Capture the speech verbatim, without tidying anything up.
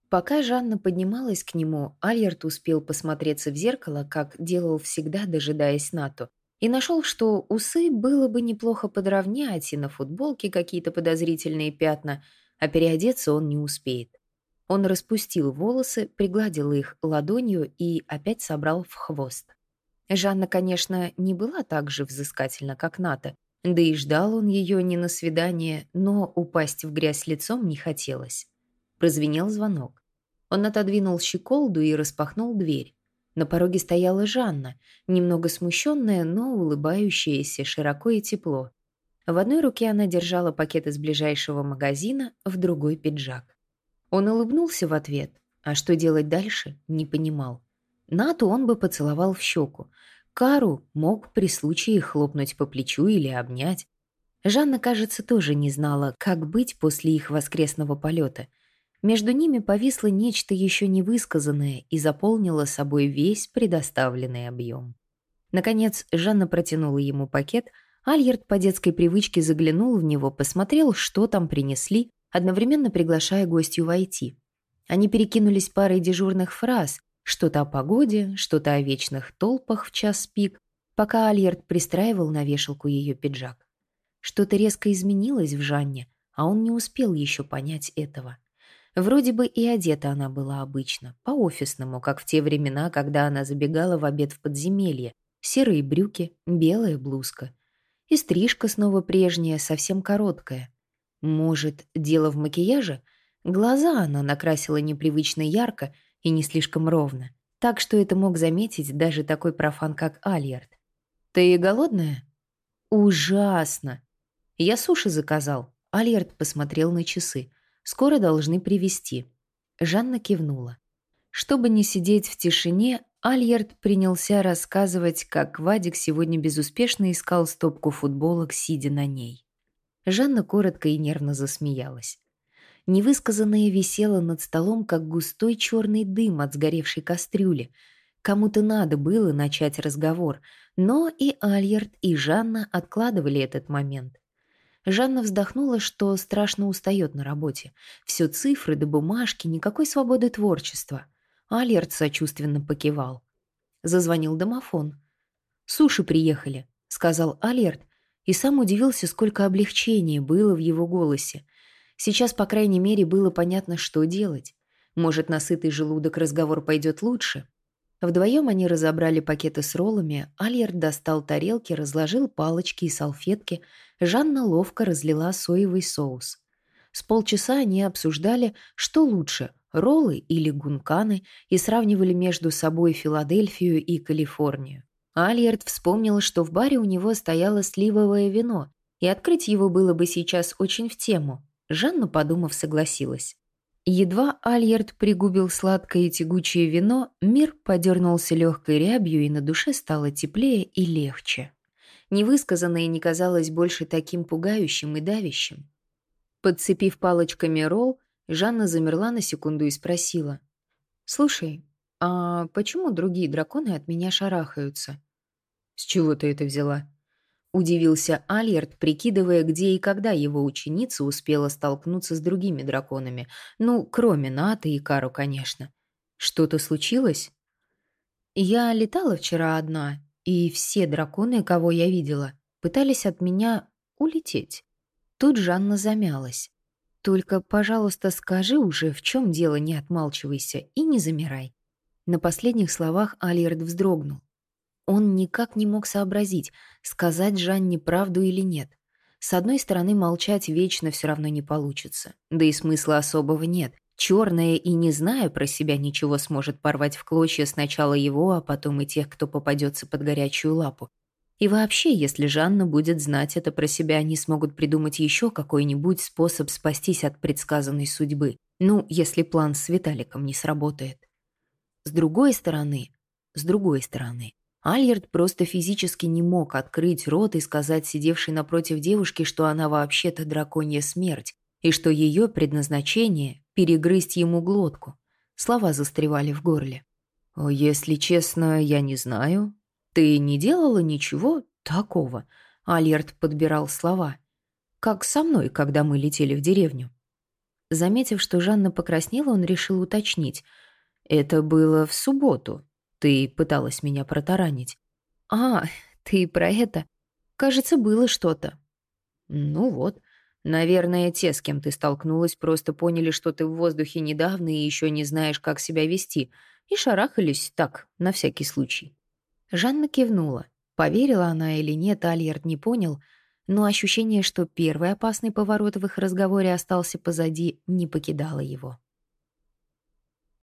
Пока Жанна поднималась к нему, Альерт успел посмотреться в зеркало, как делал всегда, дожидаясь Нату, и нашел, что усы было бы неплохо подровнять, и на футболке какие-то подозрительные пятна, а переодеться он не успеет. Он распустил волосы, пригладил их ладонью и опять собрал в хвост. Жанна, конечно, не была так же взыскательна, как Ната, да и ждал он ее не на свидание, но упасть в грязь лицом не хотелось. Прозвенел звонок. Он отодвинул щеколду и распахнул дверь. На пороге стояла Жанна, немного смущенная, но улыбающаяся широко и тепло. В одной руке она держала пакет из ближайшего магазина, в другой — пиджак. Он улыбнулся в ответ, а что делать дальше, не понимал. Нату он бы поцеловал в щеку. Кару мог при случае хлопнуть по плечу или обнять. Жанна, кажется, тоже не знала, как быть после их воскресного полета. Между ними повисло нечто еще невысказанное и заполнило собой весь предоставленный объем. Наконец, Жанна протянула ему пакет, Альерт по детской привычке заглянул в него, посмотрел, что там принесли, одновременно приглашая гостью войти. Они перекинулись парой дежурных фраз, что-то о погоде, что-то о вечных толпах в час пик, пока Альерт пристраивал на вешалку ее пиджак. Что-то резко изменилось в Жанне, а он не успел еще понять этого. Вроде бы и одета она была обычно, по-офисному, как в те времена, когда она забегала в обед в подземелье. Серые брюки, белая блузка. И стрижка снова прежняя, совсем короткая. Может, дело в макияже? Глаза она накрасила непривычно ярко и не слишком ровно, так что это мог заметить даже такой профан, как Альерт. «Ты голодная?» «Ужасно!» «Я суши заказал». Альерт посмотрел на часы. «Скоро должны привезти». Жанна кивнула. Чтобы не сидеть в тишине, Альерт принялся рассказывать, как Вадик сегодня безуспешно искал стопку футболок, сидя на ней. Жанна коротко и нервно засмеялась. Невысказанное висело над столом, как густой черный дым от сгоревшей кастрюли. Кому-то надо было начать разговор, но и Альерт, и Жанна откладывали этот момент. Жанна вздохнула, что страшно устает на работе. Все цифры да бумажки, никакой свободы творчества. Альерт сочувственно покивал. Зазвонил домофон. «Суши приехали», — сказал Альерт, и сам удивился, сколько облегчения было в его голосе. Сейчас, по крайней мере, было понятно, что делать. Может, на сытый желудок разговор пойдет лучше. Вдвоем они разобрали пакеты с роллами, Альерт достал тарелки, разложил палочки и салфетки, Жанна ловко разлила соевый соус. С полчаса они обсуждали, что лучше – роллы или гунканы, и сравнивали между собой Филадельфию и Калифорнию. Альерт вспомнил, что в баре у него стояло сливовое вино, и открыть его было бы сейчас очень в тему. Жанна, подумав, согласилась. Едва Альерт пригубил сладкое и тягучее вино, мир подернулся легкой рябью, и на душе стало теплее и легче. Невысказанное не казалось больше таким пугающим и давящим. Подцепив палочками ролл, Жанна замерла на секунду и спросила: «Слушай, а почему другие драконы от меня шарахаются?» «С чего ты это взяла?» Удивился Альерт, прикидывая, где и когда его ученица успела столкнуться с другими драконами. Ну, кроме Ната и Кару, конечно. «Что-то случилось?» «Я летала вчера одна, и все драконы, кого я видела, пытались от меня улететь». Тут Жанна замялась. «Только, пожалуйста, скажи уже, в чем дело, не отмалчивайся и не замирай». На последних словах Альерт вздрогнул. Он никак не мог сообразить, сказать Жанне правду или нет. С одной стороны, молчать вечно все равно не получится. Да и смысла особого нет. Черная и не зная про себя ничего сможет порвать в клочья сначала его, а потом и тех, кто попадется под горячую лапу. И вообще, если Жанна будет знать это про себя, они смогут придумать еще какой-нибудь способ спастись от предсказанной судьбы. Ну, если план с Виталиком не сработает. С другой стороны, с другой стороны, Альерт просто физически не мог открыть рот и сказать сидевшей напротив девушки, что она вообще-то драконья смерть, и что ее предназначение — перегрызть ему глотку. Слова застревали в горле. «Если честно, я не знаю. Ты не делала ничего такого?» Альерт подбирал слова. «Как со мной, когда мы летели в деревню». Заметив, что Жанна покраснела, он решил уточнить. «Это было в субботу. Ты пыталась меня протаранить». «А, ты про это? Кажется, было что-то». «Ну вот. Наверное, те, с кем ты столкнулась, просто поняли, что ты в воздухе недавно и еще не знаешь, как себя вести, и шарахались так, на всякий случай». Жанна кивнула. Поверила она или нет, Альярд не понял, но ощущение, что первый опасный поворот в их разговоре остался позади, не покидало его.